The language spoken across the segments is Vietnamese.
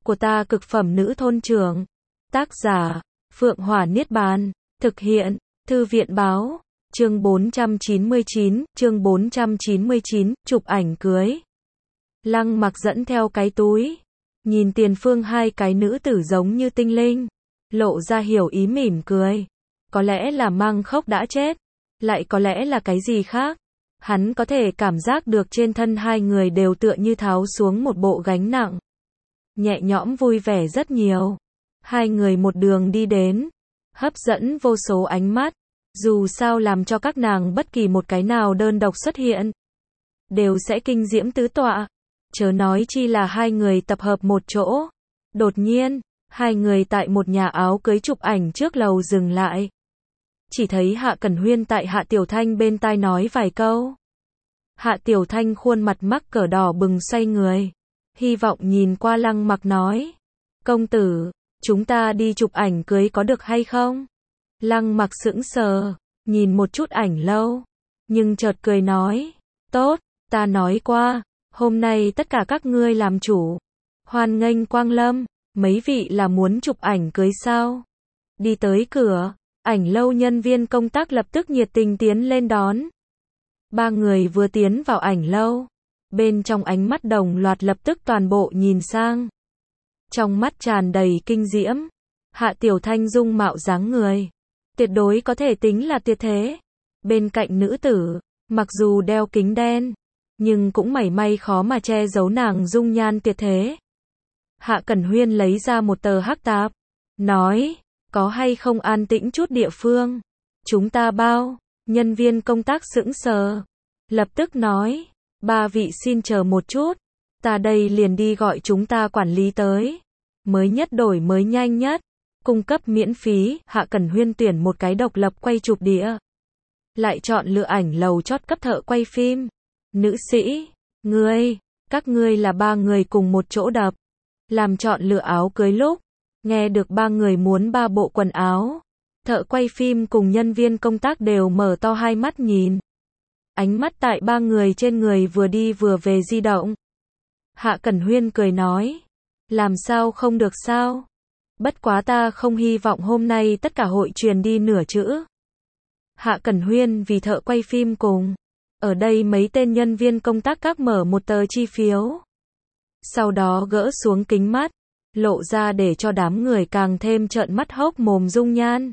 của ta cực phẩm nữ thôn trưởng. Tác giả, Phượng Hỏa Niết Bàn. Thực hiện, Thư viện Báo. Chương 499, chụp ảnh cưới. Lăng Mặc dẫn theo cái túi. Nhìn tiền phương hai cái nữ tử giống như tinh linh. Lộ ra hiểu ý mỉm cười. Có lẽ là Mang Khốc đã chết. Lại có lẽ là cái gì khác. Hắn có thể cảm giác được trên thân hai người đều tựa như tháo xuống một bộ gánh nặng. Nhẹ nhõm vui vẻ rất nhiều. Hai người một đường đi đến. Hấp dẫn vô số ánh mắt. Dù sao làm cho các nàng bất kỳ một cái nào đơn độc xuất hiện. Đều sẽ kinh diễm tứ tọa. Chớ nói chi là hai người tập hợp một chỗ. Đột nhiên, hai người tại một nhà áo cưới chụp ảnh trước lầu dừng lại. Chỉ thấy Hạ Cẩn Huyên tại Hạ Tiểu Thanh bên tai nói vài câu. Hạ Tiểu Thanh khuôn mặt mắc cỡ đỏ bừng xoay người. Hy vọng nhìn qua Lăng Mặc nói. Công tử, chúng ta đi chụp ảnh cưới có được hay không? Lăng Mặc sững sờ, nhìn một chút ảnh lâu. Nhưng chợt cười nói. Tốt, ta nói qua, hôm nay tất cả các ngươi làm chủ. Hoan nghênh quang lâm, mấy vị là muốn chụp ảnh cưới sao? Đi tới cửa, ảnh lâu nhân viên công tác lập tức nhiệt tình tiến lên đón. Ba người vừa tiến vào ảnh lâu. Bên trong ánh mắt đồng loạt lập tức toàn bộ nhìn sang. Trong mắt tràn đầy kinh diễm. Hạ Tiểu Thanh dung mạo dáng người. Tuyệt đối có thể tính là tuyệt thế. Bên cạnh nữ tử, mặc dù đeo kính đen, nhưng cũng mảy may khó mà che giấu nàng dung nhan tuyệt thế. Hạ Cẩn Huyên lấy ra một tờ hắc tạp. Nói, có hay không an tĩnh chút địa phương? Chúng ta bao. Nhân viên công tác sững sờ. Lập tức nói. Ba vị xin chờ một chút. Ta đây liền đi gọi chúng ta quản lý tới. Mới nhất đổi mới nhanh nhất. Cung cấp miễn phí. Hạ Cẩn Huyên tuyển một cái độc lập quay chụp đĩa. Lại chọn lựa ảnh lầu chót cấp thợ quay phim. Nữ sĩ, các ngươi là ba người cùng một chỗ đập. Làm chọn lựa áo cưới lúc. Nghe được ba người muốn ba bộ quần áo. Thợ quay phim cùng nhân viên công tác đều mở to hai mắt nhìn. Ánh mắt tại ba người trên người vừa đi vừa về di động. Hạ Cẩn Huyên cười nói. Làm sao không được sao? Bất quá ta không hy vọng hôm nay tất cả hội truyền đi nửa chữ. Hạ Cẩn Huyên vì thợ quay phim cùng. Ở đây mấy tên nhân viên công tác các mở một tờ chi phiếu. Sau đó gỡ xuống kính mắt. Lộ ra để cho đám người càng thêm trợn mắt hốc mồm dung nhan.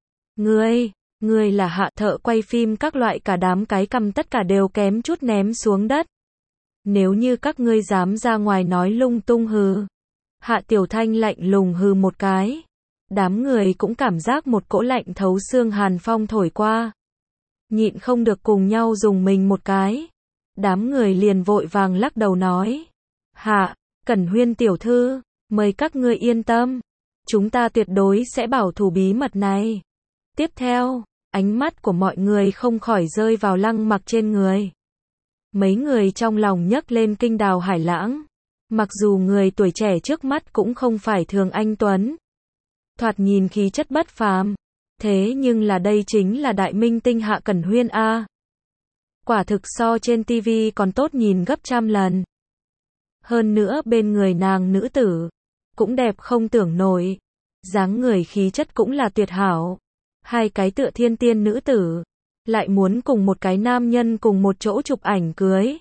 Ngươi là Hạ thợ quay phim các loại cả đám cái cằm tất cả đều kém chút ném xuống đất. Nếu như các ngươi dám ra ngoài nói lung tung hừ. Hạ Tiểu Thanh lạnh lùng hừ một cái. Đám người cũng cảm giác một cỗ lạnh thấu xương hàn phong thổi qua. Nhịn không được cùng nhau dùng mình một cái. Đám người liền vội vàng lắc đầu nói. Hạ, Cẩn Huyên tiểu thư, mời các ngươi yên tâm. Chúng ta tuyệt đối sẽ bảo thủ bí mật này. Tiếp theo, ánh mắt của mọi người không khỏi rơi vào Lăng Mặc trên người. Mấy người trong lòng nhấc lên kinh đào hải lãng. Mặc dù người tuổi trẻ trước mắt cũng không phải thường anh tuấn. Thoạt nhìn khí chất bất phàm. Thế nhưng là đây chính là đại minh tinh Hạ Cẩn Huyên a. Quả thực so trên TV còn tốt nhìn gấp trăm lần. Hơn nữa bên người nàng nữ tử. Cũng đẹp không tưởng nổi. Dáng người khí chất cũng là tuyệt hảo. Hai cái tựa thiên tiên nữ tử. Lại muốn cùng một cái nam nhân cùng một chỗ chụp ảnh cưới.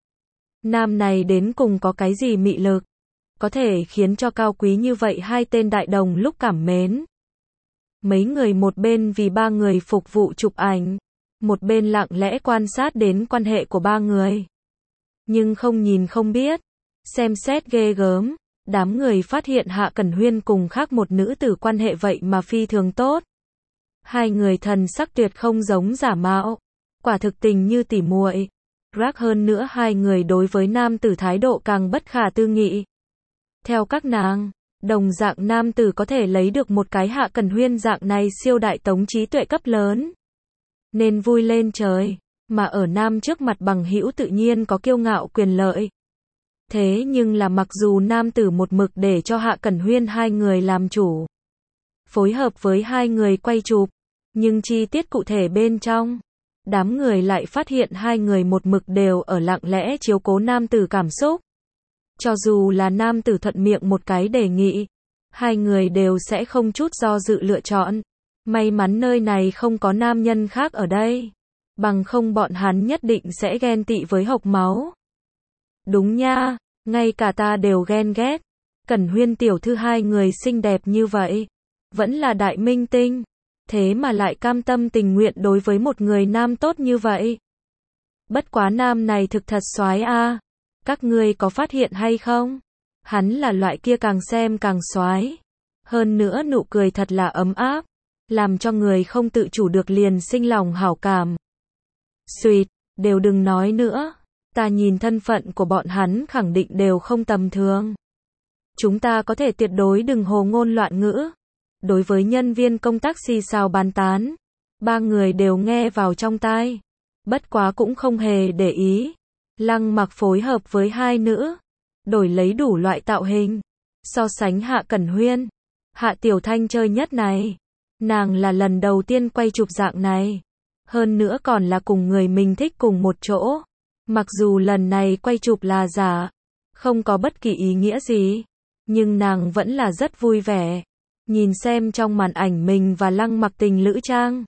Nam này đến cùng có cái gì mị lực. Có thể khiến cho cao quý như vậy hai tên đại đồng lúc cảm mến. Mấy người một bên vì ba người phục vụ chụp ảnh. Một bên lặng lẽ quan sát đến quan hệ của ba người. Nhưng không nhìn không biết. Xem xét ghê gớm. Đám người phát hiện Hạ Cẩn Huyên cùng khác một nữ tử quan hệ vậy mà phi thường tốt. Hai người thần sắc tuyệt không giống giả mạo. Quả thực tình như tỉ muội. Rác hơn nữa hai người đối với nam tử thái độ càng bất khả tư nghị. Theo các nàng, đồng dạng nam tử có thể lấy được một cái Hạ Cẩn Huyên dạng này siêu đại tống trí tuệ cấp lớn. Nên vui lên trời, mà ở nam trước mặt bằng hữu tự nhiên có kiêu ngạo quyền lợi. Thế nhưng là mặc dù nam tử một mực để cho Hạ Cẩn Huyên hai người làm chủ. Phối hợp với hai người quay chụp, nhưng chi tiết cụ thể bên trong. Đám người lại phát hiện hai người một mực đều ở lặng lẽ chiếu cố nam tử cảm xúc. Cho dù là nam tử thuận miệng một cái đề nghị, hai người đều sẽ không chút do dự lựa chọn. May mắn nơi này không có nam nhân khác ở đây. Bằng không bọn hắn nhất định sẽ ghen tị với hộc máu. Đúng nha, ngay cả ta đều ghen ghét. Cẩn Huyên tiểu thư hai người xinh đẹp như vậy, vẫn là đại minh tinh, thế mà lại cam tâm tình nguyện đối với một người nam tốt như vậy. Bất quá nam này thực thật soái a. Các ngươi có phát hiện hay không? Hắn là loại kia càng xem càng soái. Hơn nữa nụ cười thật là ấm áp, làm cho người không tự chủ được liền sinh lòng hảo cảm. Xuyệt, đều đừng nói nữa. Ta nhìn thân phận của bọn hắn khẳng định đều không tầm thường. Chúng ta có thể tuyệt đối đừng hồ ngôn loạn ngữ. Đối với nhân viên công tác xì xào bàn tán, ba người đều nghe vào trong tai. Bất quá cũng không hề để ý. Lăng Mặc phối hợp với hai nữ, đổi lấy đủ loại tạo hình. So sánh Hạ Cẩn Huyên, Hạ Tiểu Thanh chơi nhất này. Nàng là lần đầu tiên quay chụp dạng này. Hơn nữa còn là cùng người mình thích cùng một chỗ. Mặc dù lần này quay chụp là giả, không có bất kỳ ý nghĩa gì, nhưng nàng vẫn là rất vui vẻ. Nhìn xem trong màn ảnh mình và Lăng Mặc tình lữ trang.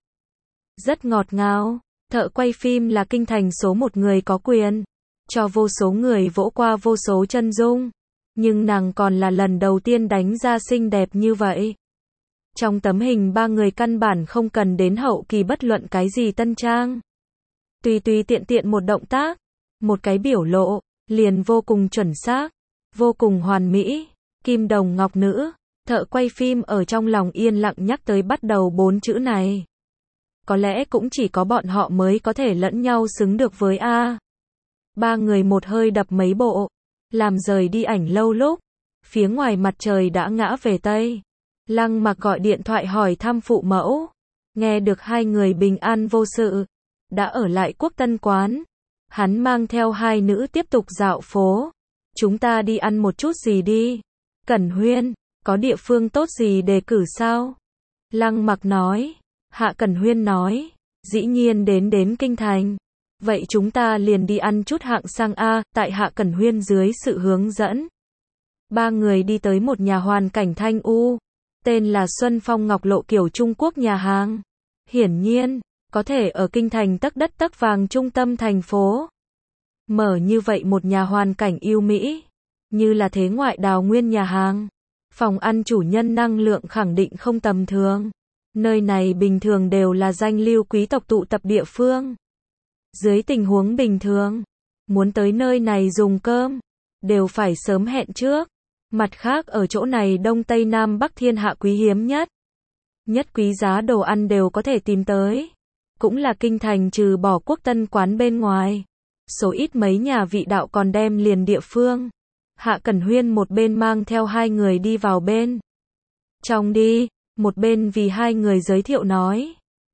Rất ngọt ngào. Thợ quay phim là kinh thành số một người có quyền. Cho vô số người vỗ qua vô số chân dung. Nhưng nàng còn là lần đầu tiên đánh ra xinh đẹp như vậy. Trong tấm hình ba người căn bản không cần đến hậu kỳ bất luận cái gì tân trang. Tùy tùy tiện tiện một động tác, một cái biểu lộ, liền vô cùng chuẩn xác, vô cùng hoàn mỹ. Kim đồng ngọc nữ, thợ quay phim ở trong lòng yên lặng nhắc tới bắt đầu 4 chữ này. Có lẽ cũng chỉ có bọn họ mới có thể lẫn nhau xứng được với A. Ba người một hơi đập mấy bộ, làm rời đi ảnh lâu lúc. Phía ngoài mặt trời đã ngã về Tây. Lăng Mặc gọi điện thoại hỏi thăm phụ mẫu. Nghe được hai người bình an vô sự, đã ở lại Quốc Tân quán. Hắn mang theo hai nữ tiếp tục dạo phố. Chúng ta đi ăn một chút gì đi. Cẩn Huyên, có địa phương tốt gì đề cử sao? Lăng Mặc nói. Hạ Cẩn Huyên nói. Dĩ nhiên đến kinh thành. Vậy chúng ta liền đi ăn chút hạng sang A. Tại Hạ Cẩn Huyên dưới sự hướng dẫn, ba người đi tới một nhà hoàn cảnh thanh u, tên là Xuân Phong Ngọc Lộ kiểu Trung Quốc nhà hàng. Hiển nhiên, có thể ở kinh thành tấc đất tấc vàng trung tâm thành phố. Mở như vậy một nhà hoàn cảnh yêu mỹ, như là thế ngoại đào nguyên nhà hàng. Phòng ăn chủ nhân năng lượng khẳng định không tầm thường. Nơi này bình thường đều là danh lưu quý tộc tụ tập địa phương. Dưới tình huống bình thường, muốn tới nơi này dùng cơm, đều phải sớm hẹn trước. Mặt khác ở chỗ này Đông Tây Nam Bắc thiên hạ quý hiếm nhất. Nhất quý giá đồ ăn đều có thể tìm tới. Cũng là kinh thành trừ bỏ Quốc Tân quán bên ngoài. Số ít mấy nhà vị đạo còn đem liền địa phương. Hạ Cẩn Huyên một bên mang theo hai người đi vào bên trong đi, một bên vì hai người giới thiệu nói.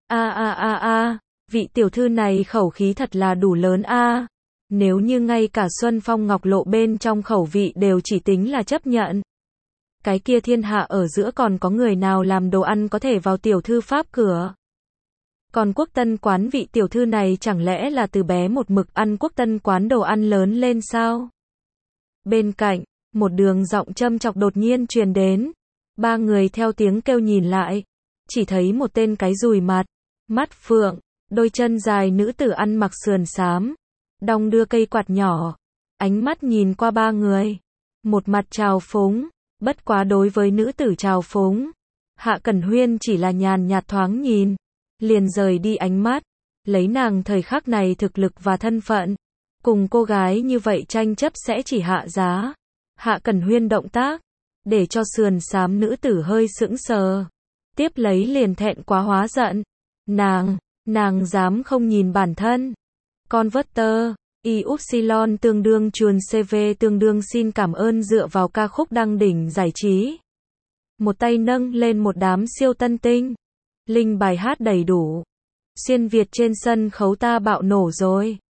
Vị tiểu thư này khẩu khí thật là đủ lớn a. Nếu như ngay cả Xuân Phong Ngọc Lộ bên trong khẩu vị đều chỉ tính là chấp nhận. Cái kia thiên hạ ở giữa còn có người nào làm đồ ăn có thể vào tiểu thư pháp cửa. Còn Quốc Tân quán vị tiểu thư này chẳng lẽ là từ bé một mực ăn Quốc Tân quán đồ ăn lớn lên sao? Bên cạnh, một đường giọng châm chọc đột nhiên truyền đến. Ba người theo tiếng kêu nhìn lại. Chỉ thấy một tên cái dùi mặt, mắt phượng, đôi chân dài nữ tử ăn mặc sườn xám. Đong đưa cây quạt nhỏ. Ánh mắt nhìn qua ba người. Một mặt trào phúng. Bất quá đối với nữ tử trào phúng, Hạ Cẩn Huyên chỉ là nhàn nhạt thoáng nhìn. Liền rời đi ánh mắt. Lấy nàng thời khắc này thực lực và thân phận. Cùng cô gái như vậy tranh chấp sẽ chỉ hạ giá. Hạ Cẩn Huyên động tác. Để cho sườn xám nữ tử hơi sững sờ. Tiếp lấy liền thẹn quá hóa giận. Nàng dám không nhìn bản thân. Converter, Y-Upsilon tương đương chuồn CV tương đương xin cảm ơn dựa vào ca khúc đăng đỉnh giải trí. Một tay nâng lên một đám siêu tân tinh. Linh bài hát đầy đủ. Xuyên Việt trên sân khấu ta bạo nổ rồi.